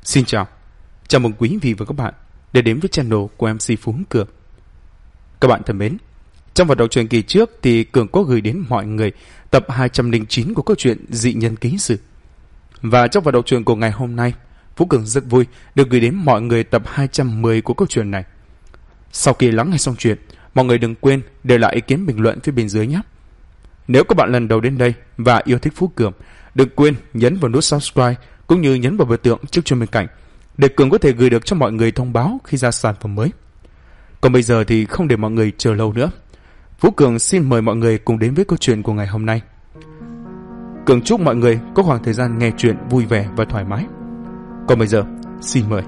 Xin chào, chào mừng quý vị và các bạn đã đến với channel của MC Phú Cường. Các bạn thân mến, trong phần đọc truyện kỳ trước thì Cường có gửi đến mọi người tập 209 của câu chuyện Dị Nhân Ký Sự. Và trong phần đọc truyện của ngày hôm nay, Phú Cường rất vui được gửi đến mọi người tập 210 của câu chuyện này. Sau khi lắng nghe xong chuyện, mọi người đừng quên để lại ý kiến bình luận phía bên dưới nhé. Nếu các bạn lần đầu đến đây và yêu thích Phú Cường, đừng quên nhấn vào nút subscribe cũng như nhấn vào biểu tượng chiếc chuông bên cạnh để Cường có thể gửi được cho mọi người thông báo khi ra sản phẩm mới. Còn bây giờ thì không để mọi người chờ lâu nữa, Phú Cường xin mời mọi người cùng đến với câu chuyện của ngày hôm nay. Cường chúc mọi người có khoảng thời gian nghe chuyện vui vẻ và thoải mái. Còn bây giờ, xin mời.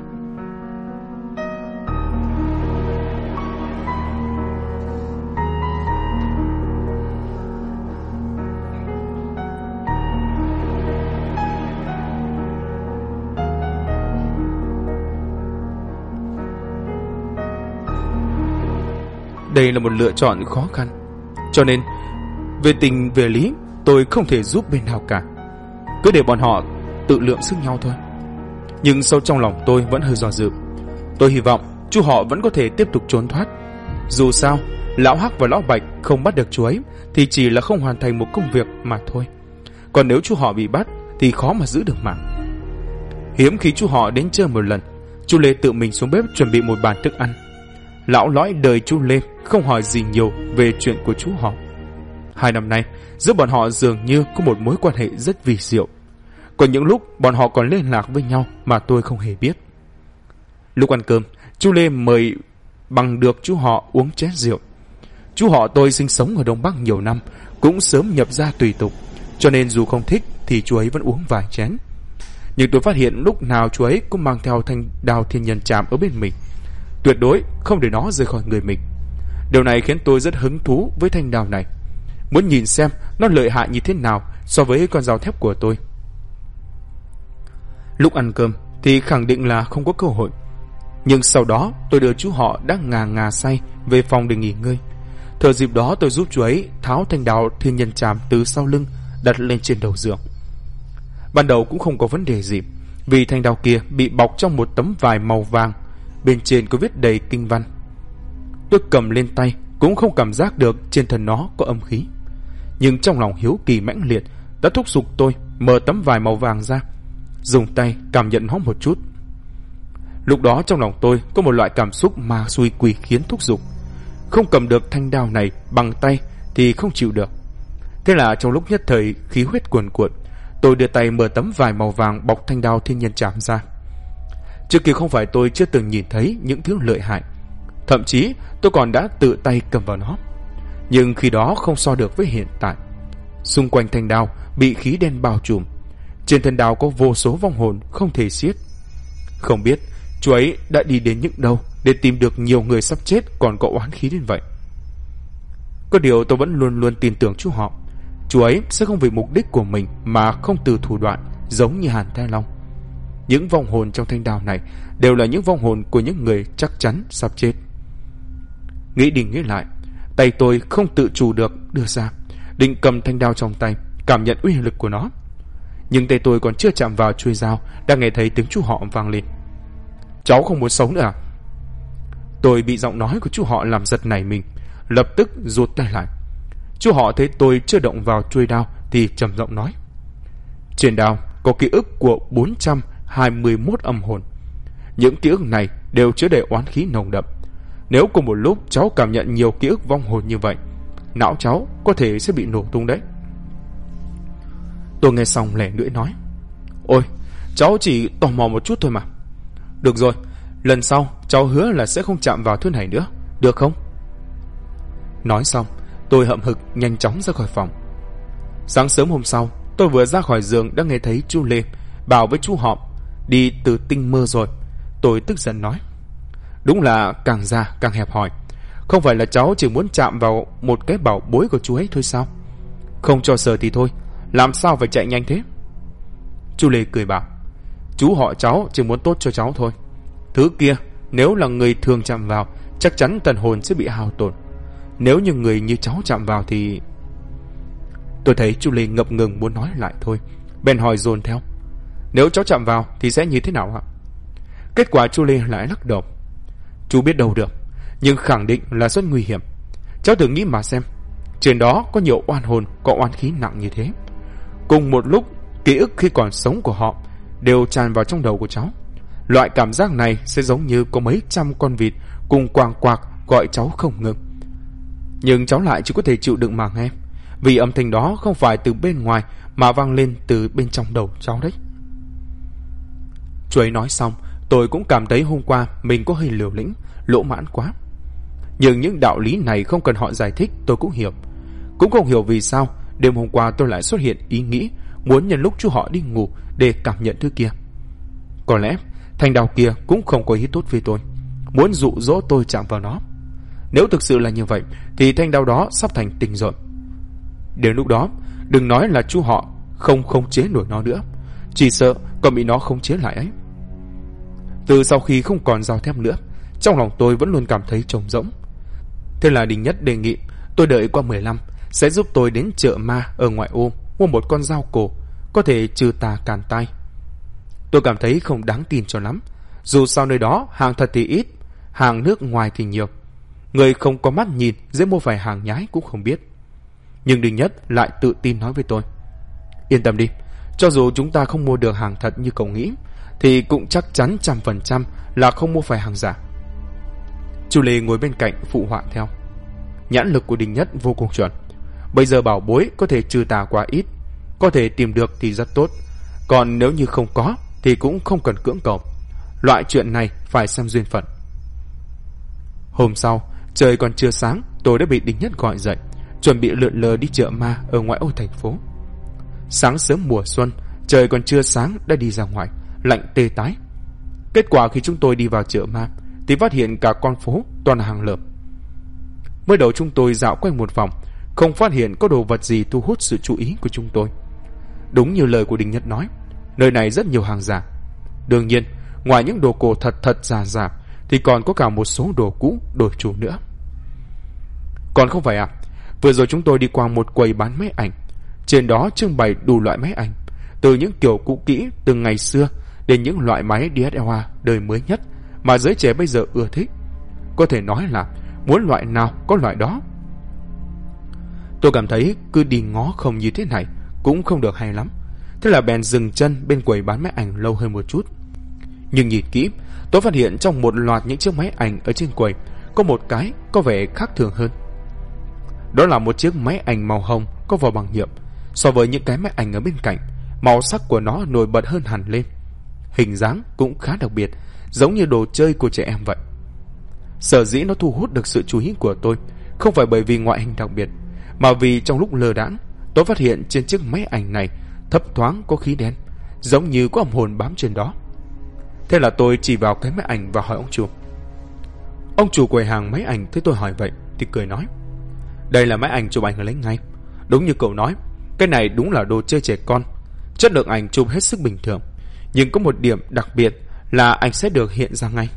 Đây là một lựa chọn khó khăn, cho nên về tình về lý tôi không thể giúp bên nào cả. Cứ để bọn họ tự lượng sức nhau thôi. Nhưng sâu trong lòng tôi vẫn hơi do dự. Tôi hy vọng chú họ vẫn có thể tiếp tục trốn thoát. Dù sao, lão Hắc và lão Bạch không bắt được chú ấy thì chỉ là không hoàn thành một công việc mà thôi. Còn nếu chú họ bị bắt thì khó mà giữ được mạng. Hiếm khi chú họ đến chơi một lần, chú Lê tự mình xuống bếp chuẩn bị một bàn thức ăn. Lão lõi đời chú Lê không hỏi gì nhiều về chuyện của chú họ. 2 năm nay, giữa bọn họ dường như có một mối quan hệ rất vi diệu. Có những lúc bọn họ còn liên lạc với nhau mà tôi không hề biết. Lúc ăn cơm, chú Lê mời bằng được chú họ uống chén rượu. Chú họ tôi sinh sống ở Đông Bắc nhiều năm, cũng sớm nhập gia tùy tục, cho nên dù không thích thì chú ấy vẫn uống vài chén. Nhưng tôi phát hiện lúc nào chú ấy cũng mang theo thanh đao thiên nhân trảm ở bên mình, tuyệt đối không để nó rời khỏi người mình. Điều này khiến tôi rất hứng thú với thanh đao này, muốn nhìn xem nó lợi hại như thế nào so với con dao thép của tôi. Lúc ăn cơm thì khẳng định là không có cơ hội, nhưng sau đó tôi đưa chú họ đang ngà say về phòng để nghỉ ngơi. Thời dịp đó tôi giúp chú ấy tháo thanh đao thiên nhân trảm từ sau lưng đặt lên trên đầu giường. Ban đầu cũng không có vấn đề gì, vì thanh đao kia bị bọc trong một tấm vải màu vàng, bên trên có viết đầy kinh văn. Tôi cầm lên tay cũng không cảm giác được trên thân nó có âm khí, nhưng trong lòng hiếu kỳ mãnh liệt đã thúc giục tôi mở tấm vải màu vàng ra, dùng tay cảm nhận nó một chút. Lúc đó trong lòng tôi có một loại cảm xúc ma xui quỷ khiến thúc giục. Không cầm được thanh đao này bằng tay thì không chịu được. Thế là trong lúc nhất thời khí huyết cuồn cuộn, tôi đưa tay mở tấm vải màu vàng bọc thanh đao thiên nhân trảm ra. Trước kia không phải tôi chưa từng nhìn thấy những thứ lợi hại, thậm chí tôi còn đã tự tay cầm vào nó, nhưng khi đó không so được với hiện tại. Xung quanh thanh đao bị khí đen bao trùm, trên thân đao có vô số vong hồn không thể xiết. Không biết chú ấy đã đi đến những đâu để tìm được nhiều người sắp chết còn có oán khí đến vậy. Có điều tôi vẫn luôn luôn tin tưởng chú họ. Chú ấy sẽ không vì mục đích của mình mà không từ thủ đoạn, giống như Hàn Thái Long. Những vong hồn trong thanh đao này đều là những vong hồn của những người chắc chắn sắp chết. Nghĩ đi nghĩ lại, tay tôi không tự chủ được đưa ra, định cầm thanh đao trong tay, cảm nhận uy lực của nó. Nhưng tay tôi còn chưa chạm vào chuôi dao, đã nghe thấy tiếng chú họ vang lên: "Cháu không muốn sống nữa à?" Tôi bị giọng nói của chú họ làm giật nảy mình, lập tức rụt tay lại. Chú họ thấy tôi chưa động vào chuôi đao thì trầm giọng nói: "Trên đao có ký ức của 421 âm hồn. Những ký ức này đều chứa đầy oán khí nồng đậm. Nếu cùng một lúc cháu cảm nhận nhiều ký ức vong hồn như vậy, não cháu có thể sẽ bị nổ tung đấy." Tôi nghe xong lẻ lưỡi nói: "Ôi, cháu chỉ tò mò một chút thôi mà. Được rồi, lần sau cháu hứa là sẽ không chạm vào thứ này nữa, được không?" Nói xong, tôi hậm hực nhanh chóng ra khỏi phòng. Sáng sớm hôm sau, tôi vừa ra khỏi giường đã nghe thấy chú Lê bảo với chú họ đi từ tinh mơ rồi. Tôi tức giận nói: "Đúng là càng già càng hẹp hòi. Không phải là cháu chỉ muốn chạm vào một cái bảo bối của chú ấy thôi sao? Không cho sờ thì thôi, làm sao phải chạy nhanh thế?" Chú Lê cười bảo: "Chú họ cháu chỉ muốn tốt cho cháu thôi. Thứ kia nếu là người thường chạm vào, chắc chắn thần hồn sẽ bị hao tổn. Nếu như người như cháu chạm vào thì..." Tôi thấy chú Lê ngập ngừng muốn nói lại thôi, bèn hỏi dồn theo: "Nếu cháu chạm vào thì sẽ như thế nào ạ?" Kết quả chú Lê lại lắc đầu. Chú biết đâu được, nhưng khẳng định là rất nguy hiểm. Cháu thử nghĩ mà xem, trên đó có nhiều oan hồn có oan khí nặng như thế. Cùng một lúc, ký ức khi còn sống của họ đều tràn vào trong đầu của cháu. Loại cảm giác này sẽ giống như có mấy trăm con vịt cùng quàng quạc gọi cháu không ngừng. Nhưng cháu lại chỉ có thể chịu đựng mà nghe, vì âm thanh đó không phải từ bên ngoài mà vang lên từ bên trong đầu cháu đấy. Chú ấy nói xong, tôi cũng cảm thấy hôm qua mình có hơi liều lĩnh, lỗ mãn quá. Nhưng những đạo lý này không cần họ giải thích tôi cũng hiểu. Cũng không hiểu vì sao đêm hôm qua tôi lại xuất hiện ý nghĩ muốn nhân lúc chú họ đi ngủ để cảm nhận thứ kia. Có lẽ thanh đao kia cũng không có ý tốt với tôi, muốn dụ dỗ tôi chạm vào nó. Nếu thực sự là như vậy thì thanh đao đó sắp thành tình rồi. Đến lúc đó đừng nói là chú họ không khống chế nổi nó nữa, chỉ sợ còn bị nó khống chế lại ấy. Từ sau khi không còn dao thép nữa, trong lòng tôi vẫn luôn cảm thấy trống rỗng. Thế là Đình Nhất đề nghị tôi đợi qua 15 sẽ giúp tôi đến chợ ma ở ngoại ô mua một con dao cổ có thể trừ tà càn tai. Tôi cảm thấy không đáng tin cho lắm, dù sao nơi đó hàng thật thì ít, hàng nước ngoài thì nhiều. Người không có mắt nhìn dễ mua phải hàng nhái cũng không biết. Nhưng Đình Nhất lại tự tin nói với tôi, yên tâm đi, cho dù chúng ta không mua được hàng thật như cậu nghĩ thì cũng chắc chắn 100% là không mua phải hàng giả. Chú Lê ngồi bên cạnh phụ họa theo. Nhãn lực của Đình Nhất vô cùng chuẩn. Bây giờ bảo bối có thể trừ tà quá ít, có thể tìm được thì rất tốt, còn nếu như không có thì cũng không cần cưỡng cầu. Loại chuyện này phải xem duyên phận. Hôm sau, trời còn chưa sáng, tôi đã bị Đình Nhất gọi dậy, chuẩn bị lượn lờ đi chợ ma ở ngoại ô thành phố. Sáng sớm mùa xuân, trời còn chưa sáng đã đi ra ngoài, lạnh tê tái. Kết quả khi chúng tôi đi vào chợ ma thì phát hiện cả con phố toàn là hàng lợm. Mới đầu chúng tôi dạo quanh một vòng, không phát hiện có đồ vật gì thu hút sự chú ý của chúng tôi. Đúng như lời của Đình Nhất nói, nơi này rất nhiều hàng giả. Đương nhiên, ngoài những đồ cổ thật giả thì còn có cả một số đồ cũ đổi chủ nữa. Còn không phải à, vừa rồi chúng tôi đi qua một quầy bán máy ảnh. Trên đó trưng bày đủ loại máy ảnh, từ những kiểu cũ kỹ từ ngày xưa đến những loại máy DSLR đời mới nhất mà giới trẻ bây giờ ưa thích. Có thể nói là muốn loại nào có loại đó. Tôi cảm thấy cứ đi ngó không như thế này cũng không được hay lắm. Thế là bèn dừng chân bên quầy bán máy ảnh lâu hơn một chút. Nhưng nhìn kỹ, tôi phát hiện trong một loạt những chiếc máy ảnh ở trên quầy có một cái có vẻ khác thường hơn. Đó là một chiếc máy ảnh màu hồng có vỏ bằng nhựa. So với những cái máy ảnh ở bên cạnh, màu sắc của nó nổi bật hơn hẳn lên. Hình dáng cũng khá đặc biệt, giống như đồ chơi của trẻ em vậy. Sở dĩ nó thu hút được sự chú ý của tôi không phải bởi vì ngoại hình đặc biệt, mà vì trong lúc lơ đãng, tôi phát hiện trên chiếc máy ảnh này thấp thoáng có khí đen, giống như có âm hồn bám trên đó. Thế là tôi chỉ vào cái máy ảnh và hỏi ông chủ. Ông chủ quầy hàng máy ảnh thấy tôi hỏi vậy thì cười nói, đây là máy ảnh chụp ảnh lấy ngay. Đúng như cậu nói, cái này đúng là đồ chơi trẻ con. Chất lượng ảnh chụp hết sức bình thường, nhưng có một điểm đặc biệt là ảnh sẽ được hiện ra ngay.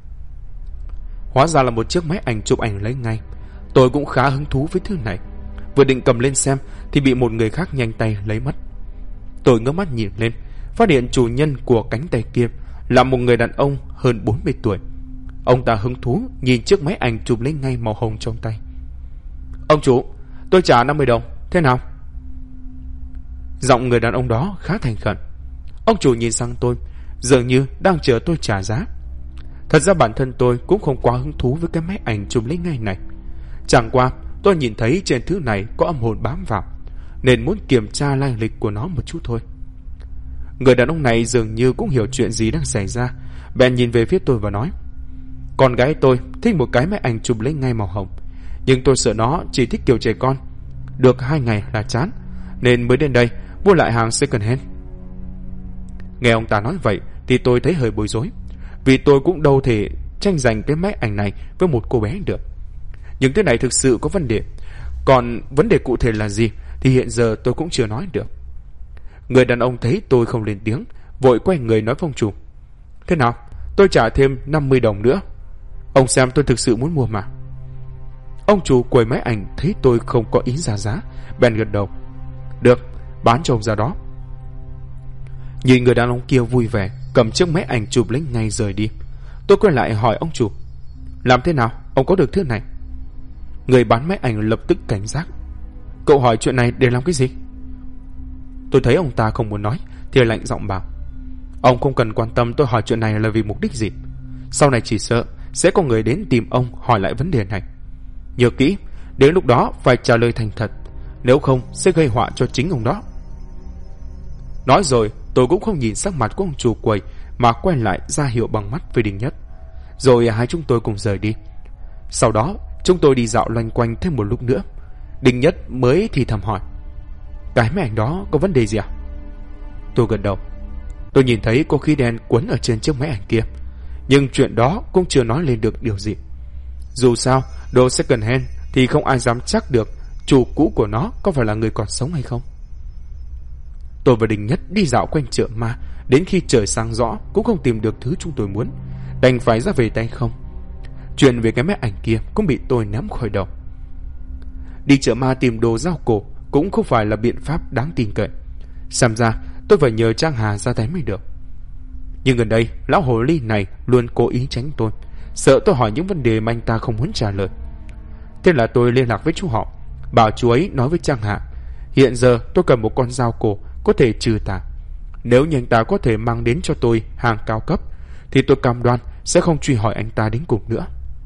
Hóa ra là một chiếc máy ảnh chụp ảnh lấy ngay. Tôi cũng khá hứng thú với thứ này, vừa định cầm lên xem thì bị một người khác nhanh tay lấy mất. Tôi ngước mắt nhìn lên, phát hiện chủ nhân của cánh tay kia là một người đàn ông hơn 40 tuổi. Ông ta hứng thú nhìn chiếc máy ảnh chụp lấy ngay màu hồng trong tay. Ông chủ, tôi trả 50 đồng, thế nào? Giọng người đàn ông đó khá thành khẩn. Ông chủ nhìn sang tôi, dường như đang chờ tôi trả giá. Thật ra bản thân tôi cũng không quá hứng thú với cái máy ảnh chụp lấy ngay này. Chẳng qua tôi nhìn thấy trên thứ này có âm hồn bám vào, nên muốn kiểm tra lai lịch của nó một chút thôi. Người đàn ông này dường như cũng hiểu chuyện gì đang xảy ra, bèn nhìn về phía tôi và nói, con gái tôi thích một cái máy ảnh chụp lấy ngay màu hồng, nhưng tôi sợ nó chỉ thích kiểu trẻ con, được 2 ngày là chán, nên mới đến đây mua lại hàng second hand. Nghe ông ta nói vậy thì tôi thấy hơi bối rối, vì tôi cũng đâu thể tranh giành cái máy ảnh này với một cô bé được. Nhưng thế này thực sự có vấn đề, còn vấn đề cụ thể là gì thì hiện giờ tôi cũng chưa nói được. Người đàn ông thấy tôi không lên tiếng, vội quay người nói với ông chủ, thế nào, tôi trả thêm 50 đồng nữa. Ông xem tôi thực sự muốn mua mà. Ông chủ quầy máy ảnh thấy tôi không có ý ra giá, bèn gật đầu. Được, bán cho ông ra đó. Nhìn người đàn ông kia vui vẻ, cầm chiếc máy ảnh chụp lấy ngay rời đi. Tôi quay lại hỏi ông chủ: làm thế nào, ông có được thứ này? Người bán máy ảnh lập tức cảnh giác: cậu hỏi chuyện này để làm cái gì? Tôi thấy ông ta không muốn nói thì lạnh giọng bảo: ông không cần quan tâm tôi hỏi chuyện này là vì mục đích gì. Sau này chỉ sợ sẽ có người đến tìm ông hỏi lại vấn đề này. Nhớ kỹ, đến lúc đó phải trả lời thành thật, nếu không sẽ gây họa cho chính ông đó. Nói rồi tôi cũng không nhìn sắc mặt của ông chủ quầy mà quay lại ra hiệu bằng mắt với Đinh Nhất. Rồi hai chúng tôi cùng rời đi. Sau đó chúng tôi đi dạo loanh quanh thêm một lúc nữa. Đinh Nhất mới thì thầm hỏi: cái máy ảnh đó có vấn đề gì à? Tôi gật đầu. Tôi nhìn thấy có khí đen quấn ở trên chiếc máy ảnh kia, nhưng chuyện đó cũng chưa nói lên được điều gì. Dù sao đồ second hand thì không ai dám chắc được chủ cũ của nó có phải là người còn sống hay không. Tôi và Đinh Nhất đi dạo quanh chợ ma đến khi trời sáng rõ cũng không tìm được thứ chúng tôi muốn, đành phải ra về tay không. Chuyện về cái máy ảnh kia cũng bị tôi ném khỏi đầu. Đi chợ ma tìm đồ dao cổ cũng không phải là biện pháp đáng tin cậy. Xem ra tôi phải nhờ Trang Hà ra tay mới được. Nhưng gần đây lão hồ ly này luôn cố ý tránh tôi, sợ tôi hỏi những vấn đề mà anh ta không muốn trả lời. Thế là tôi liên lạc với chú họ, bảo chú ấy nói với Trang Hà hiện giờ tôi cần một con dao cổ có thể trừ tà. Nếu như anh ta có thể mang đến cho tôi hàng cao cấp thì tôi cam đoan sẽ không truy hỏi anh ta đến cùng nữa.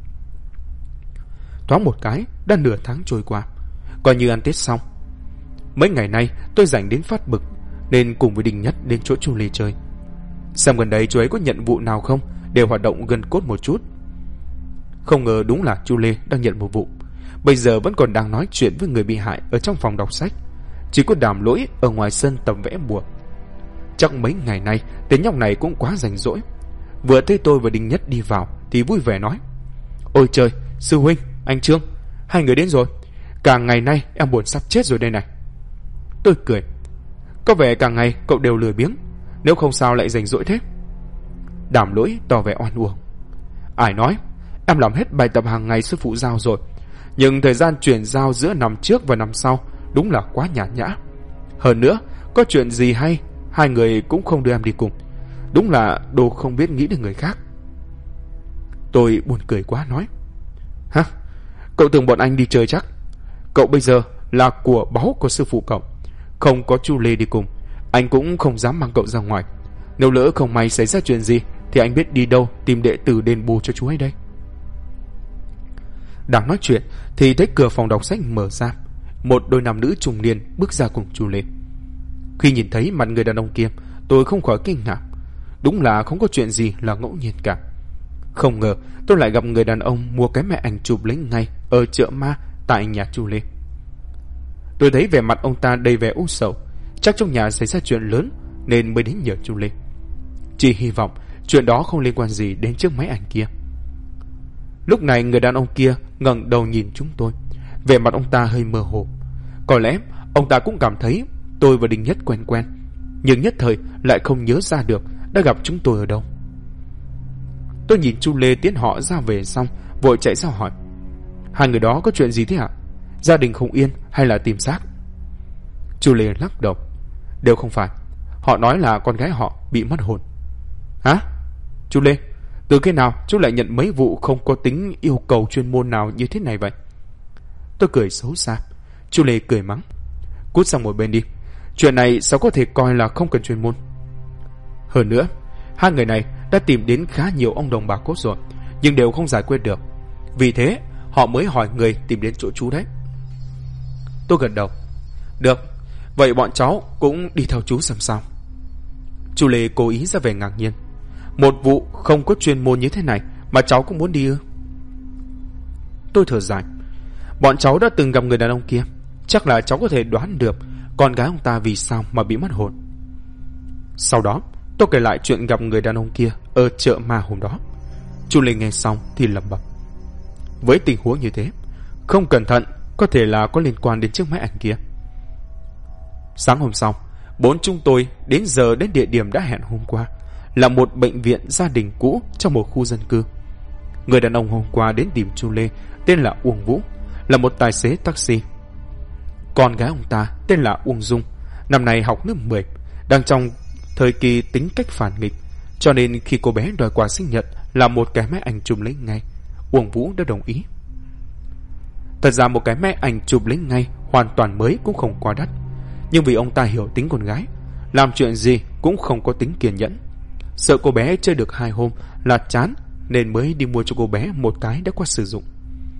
Thoáng một cái đã nửa tháng trôi qua, coi như ăn Tết xong. Mấy ngày nay tôi rảnh đến phát bực nên cùng với Đinh Nhất đến chỗ chú Lê chơi, xem gần đây chú ấy có nhận vụ nào không để hoạt động gần cốt một chút. Không ngờ đúng là chú Lê đang nhận một vụ. Bây giờ vẫn còn đang nói chuyện với người bị hại ở trong phòng đọc sách, chỉ có Đàm Lỗi ở ngoài sân tập vẽ bùa. Chắc mấy ngày nay tên nhóc này cũng quá rảnh rỗi. Vừa thấy tôi và Đinh Nhất đi vào thì vui vẻ nói: ôi trời, sư huynh, anh Trương, hai người đến rồi. Cả ngày nay em buồn sắp chết rồi đây này. Tôi cười: có vẻ cả ngày cậu đều lười biếng, nếu không sao lại rảnh rỗi thế? Đàm Lỗi tỏ vẻ oan uổng: ai nói, em làm hết bài tập hàng ngày sư phụ giao rồi, nhưng thời gian chuyển giao giữa năm trước và năm sau đúng là quá nhàn nhã. Hơn nữa, có chuyện gì hay hai người cũng không đưa em đi cùng. Đúng là đồ không biết nghĩ đến người khác. Tôi buồn cười quá nói: hả? Cậu tưởng bọn anh đi chơi chắc? Cậu bây giờ là của báu của sư phụ cậu, không có chú Lê đi cùng, anh cũng không dám mang cậu ra ngoài. Nếu lỡ không may xảy ra chuyện gì thì anh biết đi đâu tìm đệ tử đền bù cho chú ấy đây. Đang nói chuyện thì thấy cửa phòng đọc sách mở ra, một đôi nam nữ trùng niên bước ra cùng chú Lê. Khi nhìn thấy mặt người đàn ông kia, tôi không khỏi kinh ngạc. Đúng là không có chuyện gì là ngẫu nhiên cả. Không ngờ tôi lại gặp người đàn ông mua cái máy ảnh chụp lấy ngay ở chợ ma tại nhà chú Lê. Tôi thấy vẻ mặt ông ta đầy vẻ u sầu, chắc trong nhà xảy ra chuyện lớn nên mới đến nhờ chú Lê. Chỉ hy vọng chuyện đó không liên quan gì đến chiếc máy ảnh kia. Lúc này người đàn ông kia ngẩng đầu nhìn chúng tôi, vẻ mặt ông ta hơi mơ hồ. Có lẽ ông ta cũng cảm thấy tôi và Đinh Nhất quen quen, nhưng nhất thời lại không nhớ ra được đã gặp chúng tôi ở đâu. Tôi nhìn chú Lê tiến họ ra về xong, vội chạy ra hỏi: hai người đó có chuyện gì thế hả? Gia đình không yên hay là tìm xác? Chú Lê lắc đầu: đều không phải. Họ nói là con gái họ bị mất hồn. Hả? Chú Lê, từ khi nào chú lại nhận mấy vụ không có tính yêu cầu chuyên môn nào như thế này vậy? Tôi cười xấu xa. Chú Lê cười mắng: cút sang một bên đi, chuyện này sao có thể coi là không cần chuyên môn. Hơn nữa, hai người này đã tìm đến khá nhiều ông đồng bà cốt rồi, nhưng đều không giải quyết được. Vì thế họ mới hỏi người tìm đến chỗ chú đấy. Tôi gật đầu: được, vậy bọn cháu cũng đi theo chú xem sao. Chú Lê cố ý ra vẻ ngạc nhiên: một vụ không có chuyên môn như thế này mà cháu cũng muốn đi ư? Tôi thở dài: bọn cháu đã từng gặp người đàn ông kia, chắc là cháu có thể đoán được con gái ông ta vì sao mà bị mất hồn. Sau đó tôi kể lại chuyện gặp người đàn ông kia ở chợ ma hôm đó. Chú Lê nghe xong thì lẩm bẩm: với tình huống như thế, không cẩn thận có thể là có liên quan đến chiếc máy ảnh kia. Sáng hôm sau, bốn chúng tôi đến giờ đến địa điểm đã hẹn hôm qua, là một bệnh viện gia đình cũ trong một khu dân cư. Người đàn ông hôm qua đến tìm chú Lê tên là Uông Vũ, là một tài xế taxi. Con gái ông ta tên là Uông Dung, năm nay học lớp 10, đang trong thời kỳ tính cách phản nghịch, Cho nên khi cô bé đòi quà sinh nhật là một cái máy ảnh chụp lấy ngay, Uông Vũ đã đồng ý. Thật ra một cái máy ảnh chụp lấy ngay hoàn toàn mới cũng không quá đắt, nhưng vì ông ta hiểu tính con gái, làm chuyện gì cũng không có tính kiên nhẫn, sợ cô bé chơi được 2 hôm là chán, nên mới đi mua cho cô bé một cái đã qua sử dụng.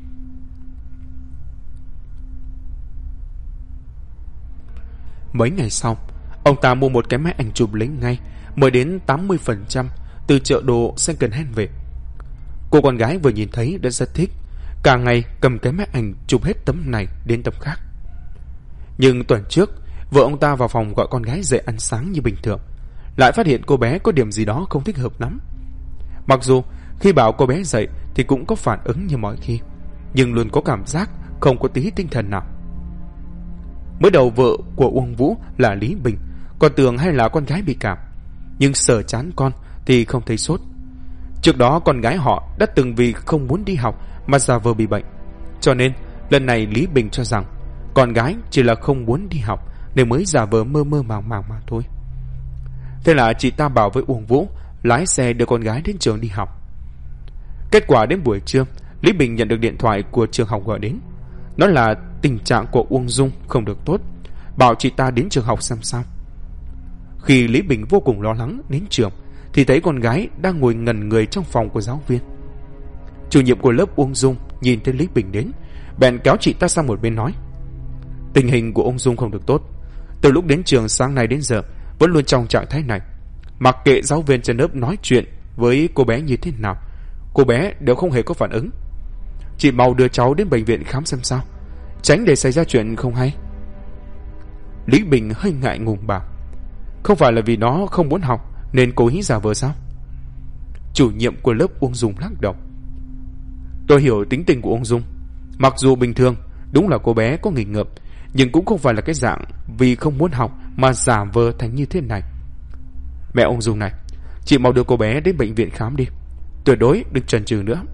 Mấy ngày sau, ông ta mua một cái máy ảnh chụp lấy ngay mới đến 80% từ chợ đồ second hand về. Cô con gái vừa nhìn thấy đã rất thích, cả ngày cầm cái máy ảnh chụp hết tấm này đến tấm khác. Nhưng tuần trước, vợ ông ta vào phòng gọi con gái dậy ăn sáng như bình thường, lại phát hiện cô bé có điểm gì đó không thích hợp lắm. Mặc dù khi bảo cô bé dậy thì cũng có phản ứng như mọi khi, nhưng luôn có cảm giác không có tí tinh thần nào. Mới đầu vợ của Uông Vũ là Lý Bình còn tưởng hay là con gái bị cảm, nhưng sợ chán con thì không thấy sốt. Trước đó con gái họ đã từng vì không muốn đi học mà giả vờ bị bệnh, cho nên lần này Lý Bình cho rằng con gái chỉ là không muốn đi học nên mới giả vờ mơ mơ màng màng mà thôi. Thế là chị ta bảo với Uông Vũ lái xe đưa con gái đến trường đi học. Kết quả đến buổi trưa, Lý Bình nhận được điện thoại của trường học gọi đến, nói là tình trạng của Uông Dung không được tốt, bảo chị ta đến trường học xem sao. Khi Lý Bình vô cùng lo lắng đến trường thì thấy con gái đang ngồi ngẩn người trong phòng của giáo viên. Chủ nhiệm của lớp Uông Dung nhìn thấy Lý Bình đến, bèn kéo chị ta sang một bên nói: tình hình của Uông Dung không được tốt, từ lúc đến trường sáng nay đến giờ vẫn luôn trong trạng thái này. Mặc kệ giáo viên trên lớp nói chuyện với cô bé như thế nào, cô bé đều không hề có phản ứng. Chị mau đưa cháu đến bệnh viện khám xem sao, tránh để xảy ra chuyện không hay. Lý Bình hơi ngại ngùng bảo: không phải là vì nó không muốn học nên cố ý giả vờ sao? Chủ nhiệm của lớp Uông Dung lắc đầu: tôi hiểu tính tình của Uông Dung, mặc dù bình thường đúng là cô bé có nghịch ngợm, nhưng cũng không phải là cái dạng vì không muốn học mà giả vờ thành như thế này. Mẹ Uông Dung này, chị mau đưa cô bé đến bệnh viện khám đi, tuyệt đối đừng chần chừ nữa.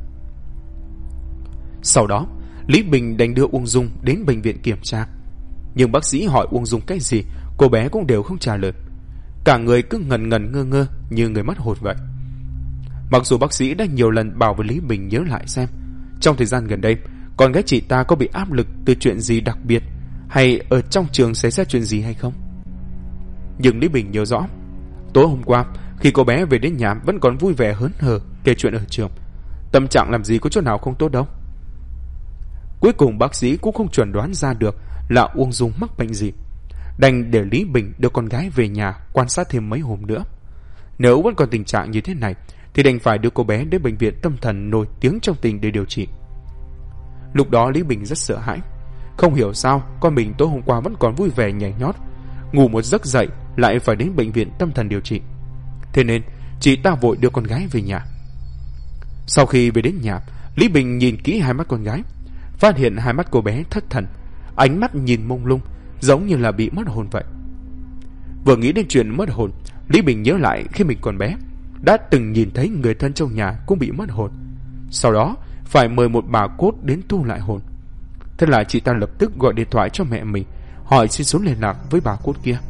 Sau đó Lý Bình đành đưa Uông Dung đến bệnh viện kiểm tra, nhưng bác sĩ hỏi Uông Dung cái gì cô bé cũng đều không trả lời, cả người cứ ngần ngần ngơ ngơ như người mất hồn vậy. Mặc dù bác sĩ đã nhiều lần bảo với Lý Bình nhớ lại xem trong thời gian gần đây con gái chị ta có bị áp lực từ chuyện gì đặc biệt, hay ở trong trường xảy ra chuyện gì hay không, nhưng Lý Bình nhớ rõ tối hôm qua khi cô bé về đến nhà vẫn còn vui vẻ hớn hở kể chuyện ở trường, tâm trạng làm gì có chỗ nào không tốt đâu. Cuối cùng bác sĩ cũng không chuẩn đoán ra được là Uông Dung mắc bệnh gì, đành để Lý Bình đưa con gái về nhà quan sát thêm mấy hôm nữa. Nếu vẫn còn tình trạng như thế này thì đành phải đưa cô bé đến bệnh viện tâm thần nổi tiếng trong tỉnh để điều trị. Lúc đó Lý Bình rất sợ hãi, không hiểu sao con mình tối hôm qua vẫn còn vui vẻ nhảy nhót, ngủ một giấc dậy lại phải đến bệnh viện tâm thần điều trị. Thế nên chị ta vội đưa con gái về nhà. Sau khi về đến nhà, Lý Bình nhìn kỹ hai mắt con gái, phát hiện hai mắt cô bé thất thần, ánh mắt nhìn mông lung, giống như là bị mất hồn vậy. Vừa nghĩ đến chuyện mất hồn, Lý Bình nhớ lại khi mình còn bé đã từng nhìn thấy người thân trong nhà cũng bị mất hồn, sau đó phải mời một bà cốt đến tu lại hồn. Thế là chị ta lập tức gọi điện thoại cho mẹ mình, hỏi xin số liên lạc với bà cốt kia.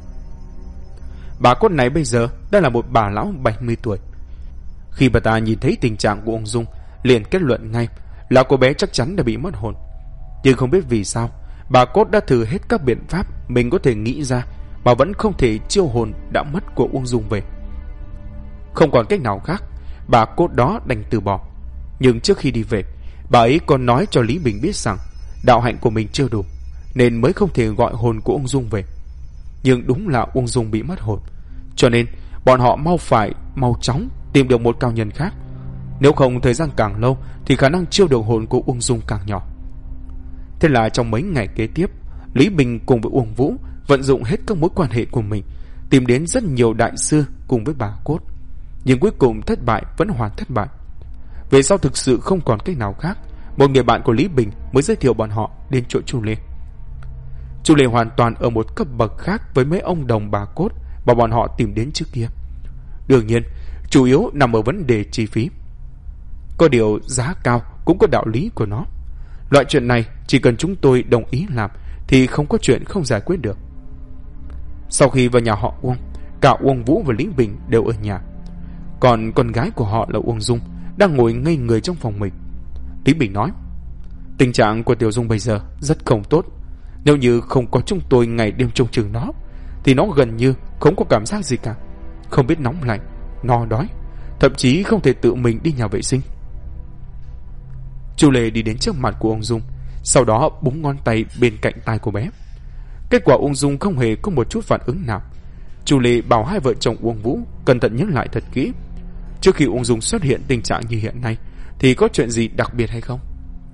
Bà cốt này bây giờ đã là một bà lão 70 tuổi. Khi bà ta nhìn thấy tình trạng của ông Dung, liền kết luận ngay là cô bé chắc chắn đã bị mất hồn. Nhưng không biết vì sao bà cốt đã thử hết các biện pháp mình có thể nghĩ ra mà vẫn không thể chiêu hồn đã mất của Uông Dung về. Không còn cách nào khác, bà cốt đó đành từ bỏ. Nhưng trước khi đi về, bà ấy còn nói cho Lý Bình biết rằng đạo hạnh của mình chưa đủ, nên mới không thể gọi hồn của Uông Dung về. Nhưng đúng là Uông Dung bị mất hồn, cho nên bọn họ mau chóng tìm được một cao nhân khác. Nếu không thời gian càng lâu thì khả năng chiêu được hồn của Uông Dung càng nhỏ. Thế là trong mấy ngày kế tiếp, Lý Bình cùng với Uông Vũ vận dụng hết các mối quan hệ của mình, tìm đến rất nhiều đại sư cùng với bà cốt. Nhưng cuối cùng thất bại vẫn hoàn thất bại. Về sau thực sự không còn cách nào khác, một người bạn của Lý Bình mới giới thiệu bọn họ đến chỗ Chu Lê. Chu Lê hoàn toàn ở một cấp bậc khác với mấy ông đồng bà cốt mà bọn họ tìm đến trước kia. Đương nhiên, chủ yếu nằm ở vấn đề chi phí. Có điều giá cao cũng có đạo lý của nó. Loại chuyện này chỉ cần chúng tôi đồng ý làm thì không có chuyện không giải quyết được. Sau khi vào nhà họ Uông, cả Uông Vũ và Lý Bình đều ở nhà. Còn con gái của họ là Uông Dung đang ngồi ngây người trong phòng mình. Lý Bình nói: tình trạng của Tiểu Dung bây giờ rất không tốt. Nếu như không có chúng tôi ngày đêm trông chừng nó thì nó gần như không có cảm giác gì cả, không biết nóng lạnh, no đói, thậm chí không thể tự mình đi nhà vệ sinh. Chu Lê đi đến trước mặt của Ung Dung, sau đó búng ngón tay bên cạnh tai của bé. Kết quả Ung Dung không hề có một chút phản ứng nào. Chu Lê bảo hai vợ chồng Uông Vũ cẩn thận nhớ lại thật kỹ, trước khi Ung Dung xuất hiện tình trạng như hiện nay thì có chuyện gì đặc biệt hay không.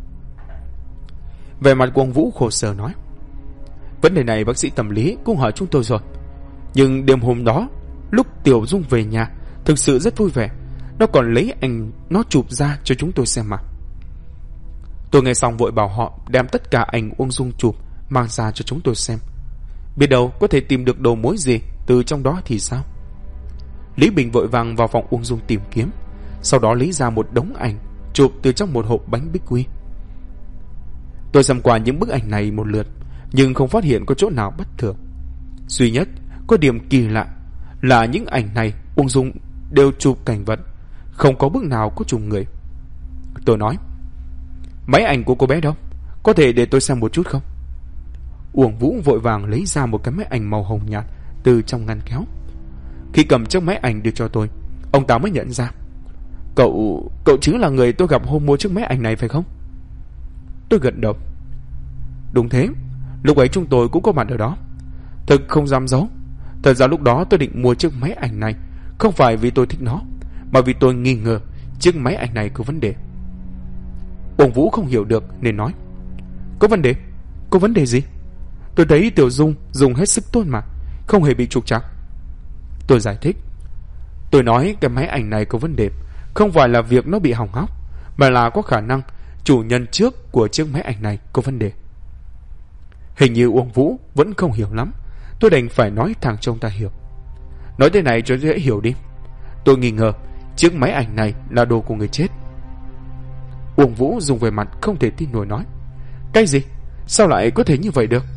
Về mặt của Uông Vũ khổ sở nói: vấn đề này bác sĩ tâm lý cũng hỏi chúng tôi rồi, nhưng đêm hôm đó lúc Tiểu Dung về nhà thực sự rất vui vẻ, nó còn lấy ảnh nó chụp ra cho chúng tôi xem mà. Tôi nghe xong vội bảo họ đem tất cả ảnh Uông Dung chụp mang ra cho chúng tôi xem, biết đâu có thể tìm được đầu mối gì từ trong đó thì sao. Lý Bình vội vàng vào phòng Uông Dung tìm kiếm, sau đó lấy ra một đống ảnh chụp từ trong một hộp bánh bích quy. Tôi xem qua những bức ảnh này một lượt, nhưng không phát hiện có chỗ nào bất thường. Duy nhất có điểm kỳ lạ là những ảnh này Uông Dung đều chụp cảnh vật, không có bức nào có chụp người. Tôi nói: máy ảnh của cô bé đâu? Có thể để tôi xem một chút không? Uông Vũ vội vàng lấy ra một cái máy ảnh màu hồng nhạt từ trong ngăn kéo. Khi cầm chiếc máy ảnh đưa cho tôi, ông ta mới nhận ra: Cậu chính là người tôi gặp hôm mua chiếc máy ảnh này phải không? Tôi gật đầu: đúng thế, lúc ấy chúng tôi cũng có mặt ở đó. Thực không dám giấu, thật ra lúc đó tôi định mua chiếc máy ảnh này không phải vì tôi thích nó, mà vì tôi nghi ngờ chiếc máy ảnh này có vấn đề. Uông Vũ không hiểu được nên nói: có vấn đề? Có vấn đề gì? Tôi thấy Tiểu Dung dùng hết sức tốt mà, không hề bị trục trặc. Tôi giải thích: tôi nói cái máy ảnh này có vấn đề không phải là việc nó bị hỏng hóc, mà là có khả năng chủ nhân trước của chiếc máy ảnh này có vấn đề. Hình như Uông Vũ vẫn không hiểu lắm, tôi đành phải nói thẳng cho ông ta hiểu. Nói thế này cho dễ hiểu đi, tôi nghi ngờ chiếc máy ảnh này là đồ của người chết. Uông Vũ dùng vẻ mặt không thể tin nổi nói: cái gì? Sao lại có thể như vậy được?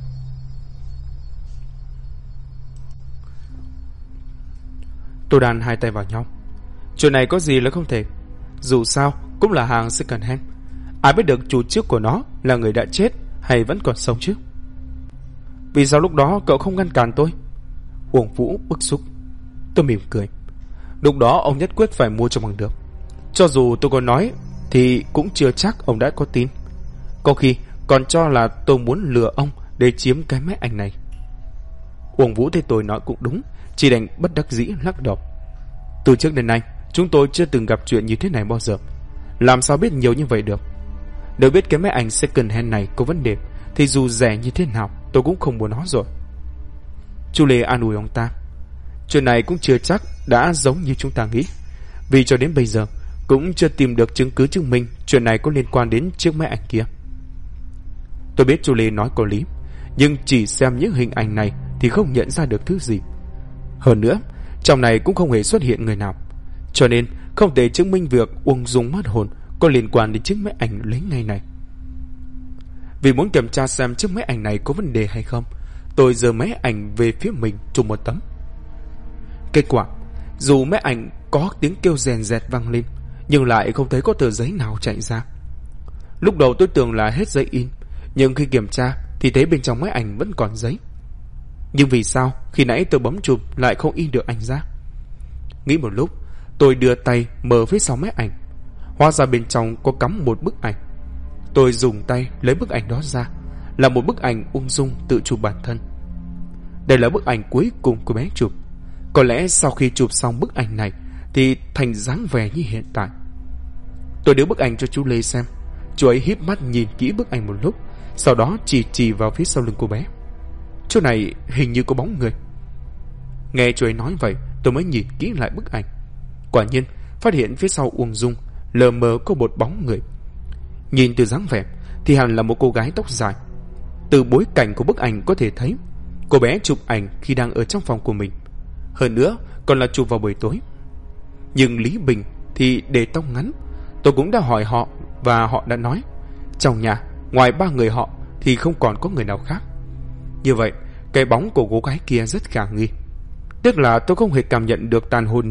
Tôi đan hai tay vào nhau: chuyện này có gì là không thể. Dù sao cũng là hàng second hand, ai biết được chủ trước của nó là người đã chết hay vẫn còn sống chứ? Vì sao lúc đó cậu không ngăn cản tôi? Uông Vũ bức xúc. Tôi mỉm cười: lúc đó ông nhất quyết phải mua cho bằng được. Cho dù tôi có nói thì cũng chưa chắc ông đã có tin, có khi còn cho là tôi muốn lừa ông để chiếm cái máy ảnh này. Uông Vũ thấy tôi nói cũng đúng, chỉ đành bất đắc dĩ lắc đầu: từ trước đến nay chúng tôi chưa từng gặp chuyện như thế này bao giờ, làm sao biết nhiều như vậy được. Nếu biết cái máy ảnh second hand này có vấn đề thì dù rẻ như thế nào tôi cũng không mua nó rồi. Chu Lê an ủi ông ta: chuyện này cũng chưa chắc đã giống như chúng ta nghĩ, vì cho đến bây giờ cũng chưa tìm được chứng cứ chứng minh chuyện này có liên quan đến chiếc máy ảnh kia. Tôi biết Chu Lê nói có lý, nhưng chỉ xem những hình ảnh này thì không nhận ra được thứ gì. Hơn nữa, trong này cũng không hề xuất hiện người nào, cho nên không thể chứng minh việc Uông Dung mất hồn có liên quan đến chiếc máy ảnh lấy ngay này. Vì muốn kiểm tra xem chiếc máy ảnh này có vấn đề hay không, tôi giơ máy ảnh về phía mình chụp một tấm. Kết quả, dù máy ảnh có tiếng kêu rèn rẹt vang lên, nhưng lại không thấy có tờ giấy nào chạy ra. Lúc đầu tôi tưởng là hết giấy in, nhưng khi kiểm tra thì thấy bên trong máy ảnh vẫn còn giấy. Nhưng vì sao khi nãy tôi bấm chụp lại không in được ảnh ra? Nghĩ một lúc, tôi đưa tay mở phía sau máy ảnh. Hóa ra bên trong có cắm một bức ảnh. Tôi dùng tay lấy bức ảnh đó ra, là một bức ảnh Ung Dung tự chụp bản thân. Đây là bức ảnh cuối cùng của bé chụp. Có lẽ sau khi chụp xong bức ảnh này thì thành dáng vẻ như hiện tại. Tôi đưa bức ảnh cho chú Lê xem. Chú ấy híp mắt nhìn kỹ bức ảnh một lúc, sau đó chỉ vào phía sau lưng cô bé: chỗ này hình như có bóng người. Nghe chú ấy nói vậy, tôi mới nhìn kỹ lại bức ảnh. Quả nhiên phát hiện phía sau Uông Dung lờ mờ có một bóng người. Nhìn từ dáng vẻ thì hẳn là một cô gái tóc dài. Từ bối cảnh của bức ảnh có thể thấy cô bé chụp ảnh khi đang ở trong phòng của mình, hơn nữa còn là chụp vào buổi tối. Nhưng Lý Bình thì để tóc ngắn. Tôi cũng đã hỏi họ và họ đã nói trong nhà ngoài ba người họ thì không còn có người nào khác. Như vậy cái bóng của cô gái kia rất khả nghi. Tiếc là tôi không hề cảm nhận được tàn hồn nào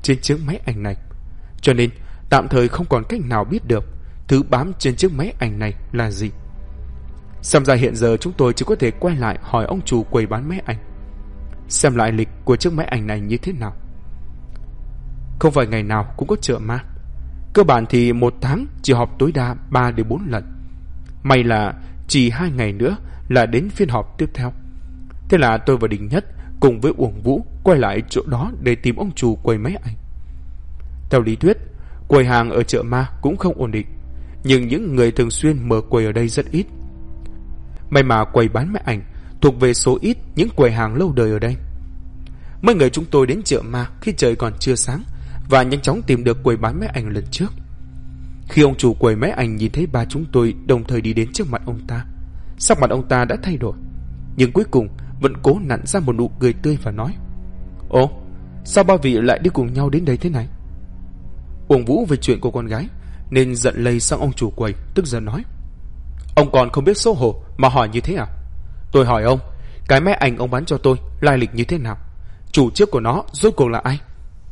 trên chiếc máy ảnh này. Cho nên tạm thời không còn cách nào biết được thứ bám trên chiếc máy ảnh này là gì. Xem ra hiện giờ chúng tôi chỉ có thể quay lại hỏi ông chủ quầy bán máy ảnh, xem lại lịch của chiếc máy ảnh này như thế nào. Không phải ngày nào cũng có chợ ma. Cơ bản thì một tháng chỉ họp tối đa 3 đến 4 lần. May là chỉ 2 ngày nữa là đến phiên họp tiếp theo. Thế là tôi và Đình Nhất cùng với Uổng Vũ quay lại chỗ đó để tìm ông chủ quầy máy ảnh. Theo lý thuyết, quầy hàng ở chợ ma cũng không ổn định, nhưng những người thường xuyên mở quầy ở đây rất ít. May mà quầy bán máy ảnh thuộc về số ít những quầy hàng lâu đời ở đây. Mấy người chúng tôi đến chợ ma khi trời còn chưa sáng và nhanh chóng tìm được quầy bán máy ảnh lần trước. Khi ông chủ quầy máy ảnh nhìn thấy ba chúng tôi đồng thời đi đến trước mặt ông ta, sắc mặt ông ta đã thay đổi, nhưng cuối cùng vẫn cố nặn ra một nụ cười tươi và nói: "Ồ, sao ba vị lại đi cùng nhau đến đây thế này?" Uông Vũ về chuyện của con gái nên giận lây sang ông chủ quầy, tức giận nói: "Ông còn không biết xấu hổ mà hỏi như thế à? Tôi hỏi ông, cái máy ảnh ông bán cho tôi lai lịch như thế nào? Chủ trước của nó rốt cuộc là ai?"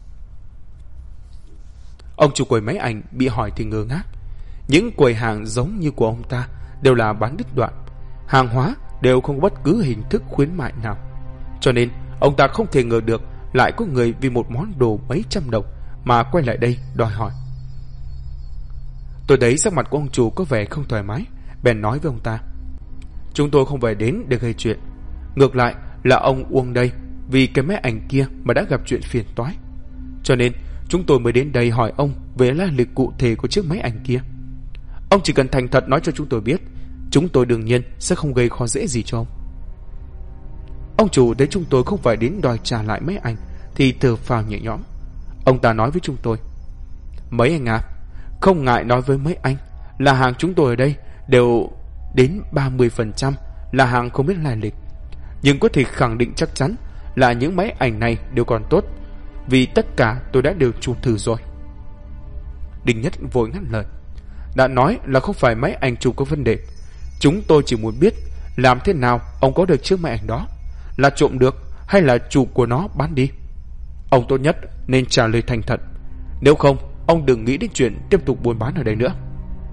Ông chủ quầy máy ảnh bị hỏi thì ngơ ngác. Những quầy hàng giống như của ông ta đều là bán đứt đoạn, hàng hóa đều không có bất cứ hình thức khuyến mại nào, cho nên ông ta không thể ngờ được lại có người vì một món đồ mấy trăm đồng mà quay lại đây đòi hỏi. Tôi thấy sắc mặt của ông chủ có vẻ không thoải mái, bèn nói với ông ta: "Chúng tôi không phải đến để gây chuyện, ngược lại là ông Uông đây vì cái máy ảnh kia mà đã gặp chuyện phiền toái, cho nên chúng tôi mới đến đây hỏi ông về lai lịch cụ thể của chiếc máy ảnh kia. Ông chỉ cần thành thật nói cho chúng tôi biết, chúng tôi đương nhiên sẽ không gây khó dễ gì cho ông." Ông chủ thấy chúng tôi không phải đến đòi trả lại máy ảnh thì thở phào nhẹ nhõm. Ông ta nói với chúng tôi: "Mấy anh à, không ngại nói với mấy anh là hàng chúng tôi ở đây đều đến 30% là hàng không biết lai lịch, nhưng có thể khẳng định chắc chắn là những máy ảnh này đều còn tốt, vì tất cả tôi đã đều chụp thử rồi." Đình Nhất vội ngắt lời: "Đã nói là không phải máy ảnh chụp có vấn đề, chúng tôi chỉ muốn biết làm thế nào ông có được chiếc máy ảnh đó, là trộm được hay là chủ của nó bán đi. Ông tốt nhất nên trả lời thành thật, nếu không ông đừng nghĩ đến chuyện tiếp tục buôn bán ở đây nữa."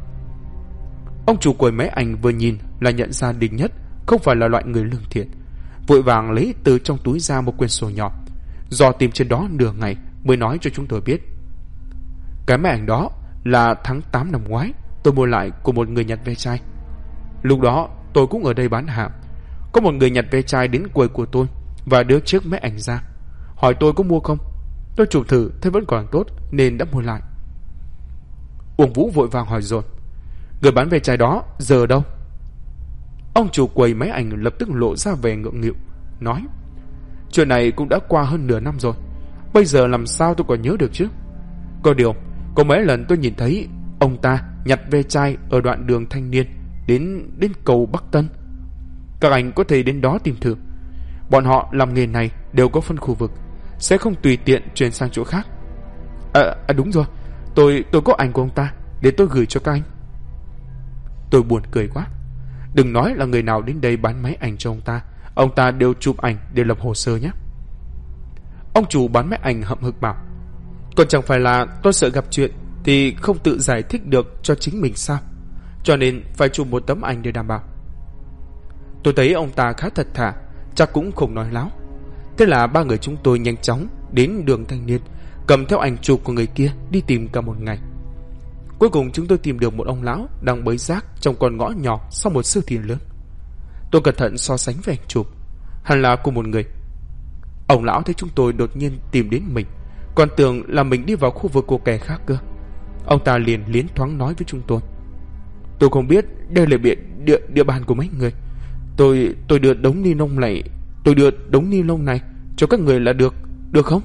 Ông chủ quầy máy ảnh vừa nhìn là nhận ra Đình Nhất không phải là loại người lương thiện, vội vàng lấy từ trong túi ra một quyển sổ nhỏ, dò tìm trên đó nửa ngày mới nói cho chúng tôi biết: "Cái máy ảnh đó là tháng 8 năm ngoái tôi mua lại của một người nhặt ve chai. Lúc đó tôi cũng ở đây bán hàng. Có một người nhặt ve chai đến quầy của tôi và đưa chiếc máy ảnh ra, hỏi tôi có mua không. Tôi chụp thử thấy vẫn còn tốt nên đã mua lại." Uông Vũ vội vàng hỏi dồn: "Người bán ve chai đó giờ ở đâu?" Ông chủ quầy máy ảnh lập tức lộ ra vẻ ngượng nghịu, nói: "Chuyện này cũng đã qua hơn nửa năm rồi, bây giờ làm sao tôi còn nhớ được chứ. Có điều có mấy lần tôi nhìn thấy ông ta nhặt ve chai ở đoạn đường Thanh Niên đến cầu Bắc Tân. Các anh có thể đến đó tìm thử. Bọn họ làm nghề này đều có phân khu vực, sẽ không tùy tiện chuyển sang chỗ khác." Đúng rồi, tôi có ảnh của ông ta, để tôi gửi cho các anh." Tôi buồn cười quá. Đừng nói là người nào đến đây bán máy ảnh cho ông ta đều chụp ảnh để lập hồ sơ nhé. Ông chủ bán máy ảnh hậm hực bảo: "Còn chẳng phải là tôi sợ gặp chuyện thì không tự giải thích được cho chính mình sao, cho nên phải chụp một tấm ảnh để đảm bảo." Tôi thấy ông ta khá thật thà, chắc cũng không nói láo. Thế là ba người chúng tôi nhanh chóng đến đường Thanh Niên, cầm theo ảnh chụp của người kia đi tìm cả một ngày. Cuối cùng chúng tôi tìm được một ông lão đang bới rác trong con ngõ nhỏ sau một siêu thị lớn. Tôi cẩn thận so sánh với ảnh chụp, hẳn là cùng một người. Ông lão thấy chúng tôi đột nhiên tìm đến mình, còn tưởng là mình đi vào khu vực của kẻ khác cơ. Ông ta liền liến thoáng nói với chúng tôi: "Tôi không biết đây là địa bàn của mấy người. Tôi đưa đống ni lông này cho các người là được không?"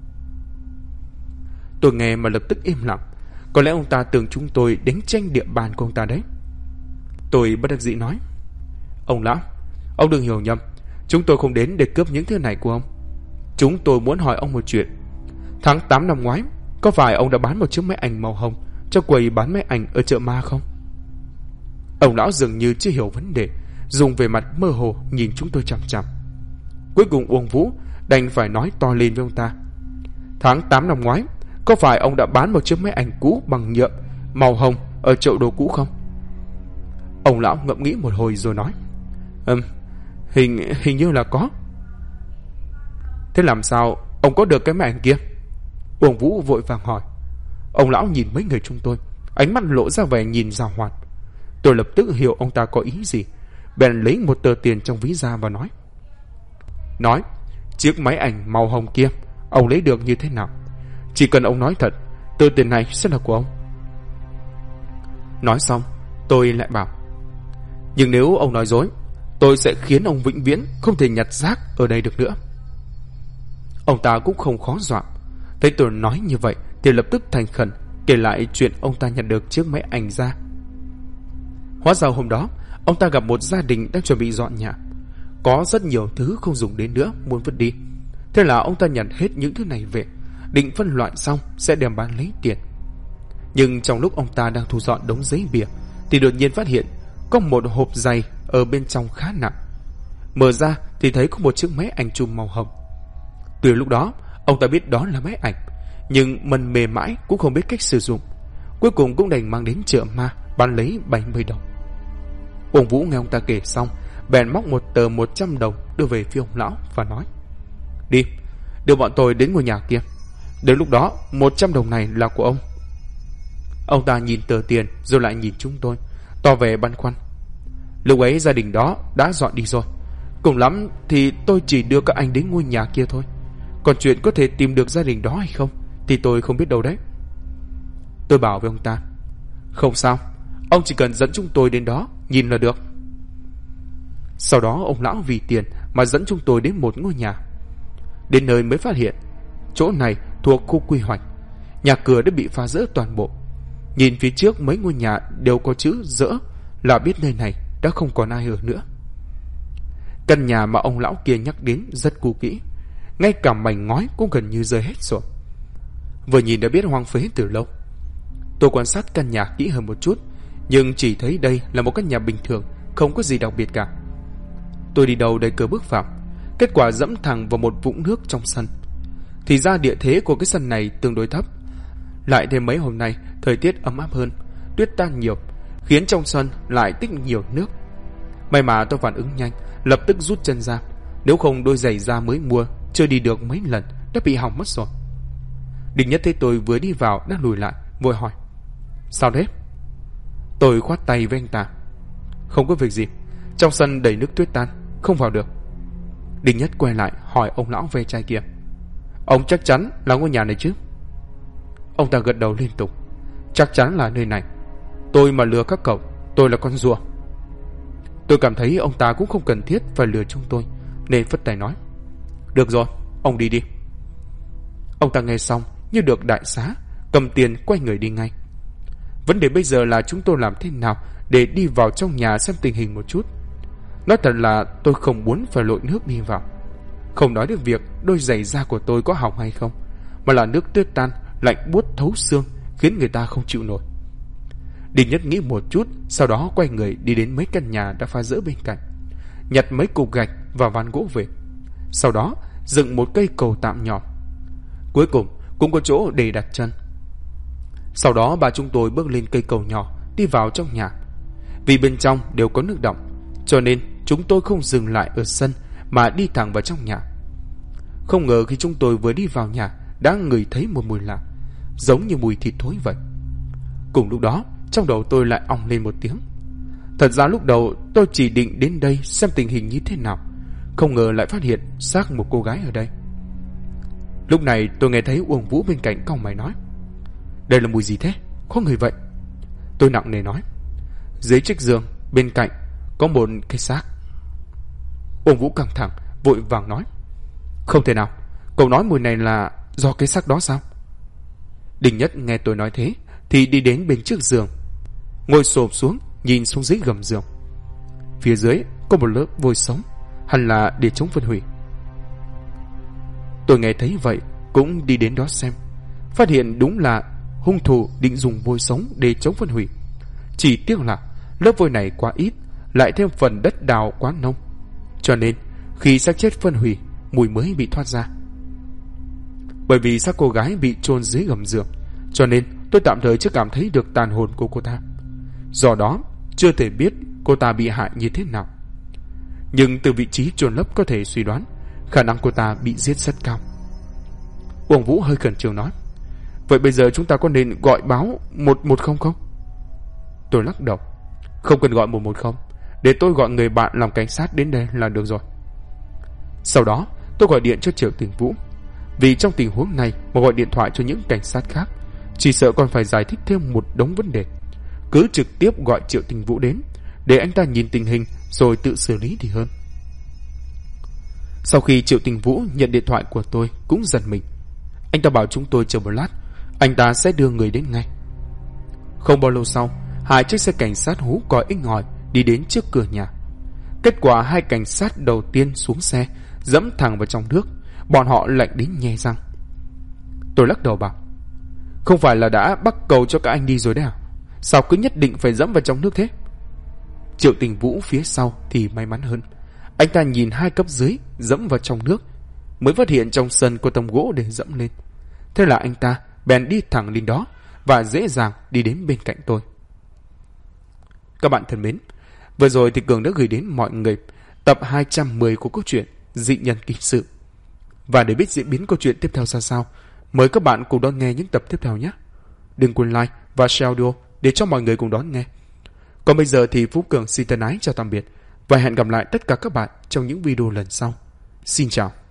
Tôi nghe mà lập tức im lặng. Có lẽ ông ta tưởng chúng tôi đánh tranh địa bàn của ông ta đấy. Tôi bất đắc dĩ nói: "Ông lão, ông đừng hiểu nhầm, chúng tôi không đến để cướp những thứ này của ông. Chúng tôi muốn hỏi ông một chuyện. Tháng 8 năm ngoái, có phải ông đã bán một chiếc máy ảnh màu hồng cho quầy bán máy ảnh ở chợ ma không?" Ông lão dường như chưa hiểu vấn đề, dùng vẻ mặt mơ hồ nhìn chúng tôi chằm chằm. Cuối cùng Uông Vũ đành phải nói to lên với ông ta: Tháng 8 năm ngoái, có phải ông đã bán một chiếc máy ảnh cũ bằng nhựa màu hồng ở chợ đồ cũ không? Ông lão ngẫm nghĩ một hồi rồi nói, hình như là có. Thế làm sao ông có được cái máy ảnh kia? Uông Vũ vội vàng hỏi. Ông lão nhìn mấy người chúng tôi, ánh mắt lộ ra vẻ nhìn giàu hoạt. Tôi lập tức hiểu ông ta có ý gì, bèn lấy một tờ tiền trong ví ra và nói, chiếc máy ảnh màu hồng kia ông lấy được như thế nào? Chỉ cần ông nói thật, tờ tiền này sẽ là của ông. Nói xong, tôi lại bảo, nhưng nếu ông nói dối, tôi sẽ khiến ông vĩnh viễn không thể nhặt rác ở đây được nữa. Ông ta cũng không khó dọa. Thấy tôi nói như vậy thì lập tức thành khẩn kể lại chuyện ông ta nhặt được chiếc máy ảnh ra. Hóa ra hôm đó ông ta gặp một gia đình đang chuẩn bị dọn nhà, có rất nhiều thứ không dùng đến nữa muốn vứt đi. Thế là ông ta nhặt hết những thứ này về, định phân loại xong sẽ đem bán lấy tiền. Nhưng trong lúc ông ta đang thu dọn đống giấy bìa thì đột nhiên phát hiện có một hộp giày ở bên trong khá nặng. Mở ra thì thấy có một chiếc máy ảnh chùm màu hồng. Từ lúc đó ông ta biết đó là máy ảnh, nhưng mân mê mãi cũng không biết cách sử dụng. Cuối cùng cũng đành mang đến chợ ma bán lấy 70 đồng. Ông Vũ nghe ông ta kể xong, bèn móc một tờ 100 đồng đưa về phía ông lão và nói, đi, đưa bọn tôi đến ngôi nhà kia. Đến lúc đó 100 đồng này là của ông. Ông ta nhìn tờ tiền rồi lại nhìn chúng tôi, tỏ vẻ băn khoăn. Lúc ấy gia đình đó đã dọn đi rồi, cùng lắm thì tôi chỉ đưa các anh đến ngôi nhà kia thôi. Còn chuyện có thể tìm được gia đình đó hay không thì tôi không biết đâu đấy. Tôi bảo với ông ta, không sao, ông chỉ cần dẫn chúng tôi đến đó nhìn là được. Sau đó ông lão vì tiền mà dẫn chúng tôi đến một ngôi nhà. Đến nơi mới phát hiện chỗ này thuộc khu quy hoạch, nhà cửa đã bị phá rỡ toàn bộ. Nhìn phía trước mấy ngôi nhà đều có chữ dỡ là biết nơi này đã không còn ai ở nữa. Căn nhà mà ông lão kia nhắc đến rất cũ kỹ, ngay cả mảnh ngói cũng gần như rơi hết rồi, vừa nhìn đã biết hoang phế từ lâu. Tôi quan sát căn nhà kỹ hơn một chút, nhưng chỉ thấy đây là một căn nhà bình thường, không có gì đặc biệt cả. Tôi đi đầu đẩy cửa bước vào, kết quả dẫm thẳng vào một vũng nước trong sân. Thì ra địa thế của cái sân này tương đối thấp, lại thêm mấy hôm nay thời tiết ấm áp hơn, tuyết tan nhiều, khiến trong sân lại tích nhiều nước. May mà tôi phản ứng nhanh, lập tức rút chân ra, nếu không đôi giày da mới mua chưa đi được mấy lần đã bị hỏng mất rồi. Đinh Nhất thấy tôi vừa đi vào đã lùi lại, vội hỏi, sao thế? Tôi khoát tay với anh ta, không có việc gì, trong sân đầy nước tuyết tan, không vào được. Đinh Nhất quay lại hỏi ông lão ve chai kia, ông chắc chắn là ngôi nhà này chứ? Ông ta gật đầu liên tục, chắc chắn là nơi này. Tôi mà lừa các cậu, tôi là con rùa. Tôi cảm thấy ông ta cũng không cần thiết phải lừa chúng tôi, nên phất tay nói, được rồi, ông đi đi. Ông ta nghe xong như được đại xá, cầm tiền quay người đi ngay. Vấn đề bây giờ là chúng tôi làm thế nào để đi vào trong nhà xem tình hình một chút. Nói thật là tôi không muốn phải lội nước đi vào. Không nói được việc đôi giày da của tôi có hỏng hay không, mà là nước tuyết tan lạnh buốt thấu xương, khiến người ta không chịu nổi. Đinh Nhất nghĩ một chút, sau đó quay người đi đến mấy căn nhà đã phá rỡ bên cạnh, nhặt mấy cục gạch và ván gỗ về. Sau đó dựng một cây cầu tạm nhỏ, cuối cùng cũng có chỗ để đặt chân. Sau đó ba chúng tôi bước lên cây cầu nhỏ, đi vào trong nhà. Vì bên trong đều có nước đọng, cho nên chúng tôi không dừng lại ở sân mà đi thẳng vào trong nhà. Không ngờ khi chúng tôi vừa đi vào nhà đã ngửi thấy một mùi lạ, giống như mùi thịt thối vậy. Cùng lúc đó trong đầu tôi lại ong lên một tiếng. Thật ra lúc đầu tôi chỉ định đến đây xem tình hình như thế nào, không ngờ lại phát hiện xác một cô gái ở đây. Lúc này tôi nghe thấy Uông Vũ bên cạnh cau mày nói, đây là mùi gì thế, có người vậy? Tôi nặng nề nói, dưới chiếc giường bên cạnh có một cái xác. Uông Vũ căng thẳng vội vàng nói, không thể nào, cậu nói mùi này là do cái xác đó sao? Đinh Nhất nghe tôi nói thế thì đi đến bên trước giường, ngồi xổm xuống nhìn xuống dưới gầm giường. Phía dưới có một lớp vôi sống, hẳn là để chống phân hủy. Tôi nghe thấy vậy cũng đi đến đó xem, phát hiện đúng là hung thủ định dùng vôi sống để chống phân hủy. Chỉ tiếc là lớp vôi này quá ít, lại thêm phần đất đào quá nông, cho nên khi xác chết phân hủy, mùi mới bị thoát ra. Bởi vì xác cô gái bị chôn dưới gầm giường, cho nên tôi tạm thời chưa cảm thấy được tàn hồn của cô ta. Do đó chưa thể biết cô ta bị hại như thế nào. Nhưng từ vị trí chôn lấp có thể suy đoán khả năng cô ta bị giết rất cao. Uông Vũ hơi khẩn trương nói: Vậy bây giờ chúng ta có nên gọi báo 110 không? Tôi lắc đầu: Không cần gọi 110, để tôi gọi người bạn làm cảnh sát đến đây là được rồi. Sau đó tôi gọi điện cho Triệu Tình Vũ, vì trong tình huống này mà gọi điện thoại cho những cảnh sát khác chỉ sợ còn phải giải thích thêm một đống vấn đề. Cứ trực tiếp gọi Triệu Tình Vũ đến, để anh ta nhìn tình hình rồi tự xử lý thì hơn. Sau khi Triệu Tình Vũ nhận điện thoại của tôi cũng giật mình. Anh ta bảo chúng tôi chờ một lát, anh ta sẽ đưa người đến ngay. Không bao lâu sau, 2 chiếc xe cảnh sát hú còi inh ỏi đi đến trước cửa nhà. Kết quả 2 cảnh sát đầu tiên xuống xe, dẫm thẳng vào trong nước. Bọn họ lạnh đến nhe răng. Tôi lắc đầu bảo: Không phải là đã bắt cầu cho các anh đi rồi đấy à? Sao cứ nhất định phải dẫm vào trong nước thế? Triệu Tình Vũ phía sau thì may mắn hơn. Anh ta nhìn 2 cấp dưới dẫm vào trong nước, mới phát hiện trong sân có tấm gỗ để dẫm lên. Thế là anh ta bèn đi thẳng lên đó và dễ dàng đi đến bên cạnh tôi. Các bạn thân mến, vừa rồi thì Cường đã gửi đến mọi người tập 210 của câu chuyện Dị Nhân Kỳ Sự. Và để biết diễn biến câu chuyện tiếp theo ra sao, mời các bạn cùng đón nghe những tập tiếp theo nhé. Đừng quên like và share audio để cho mọi người cùng đón nghe. Còn bây giờ thì Phú Cường xin thân ái chào tạm biệt và hẹn gặp lại tất cả các bạn trong những video lần sau. Xin chào.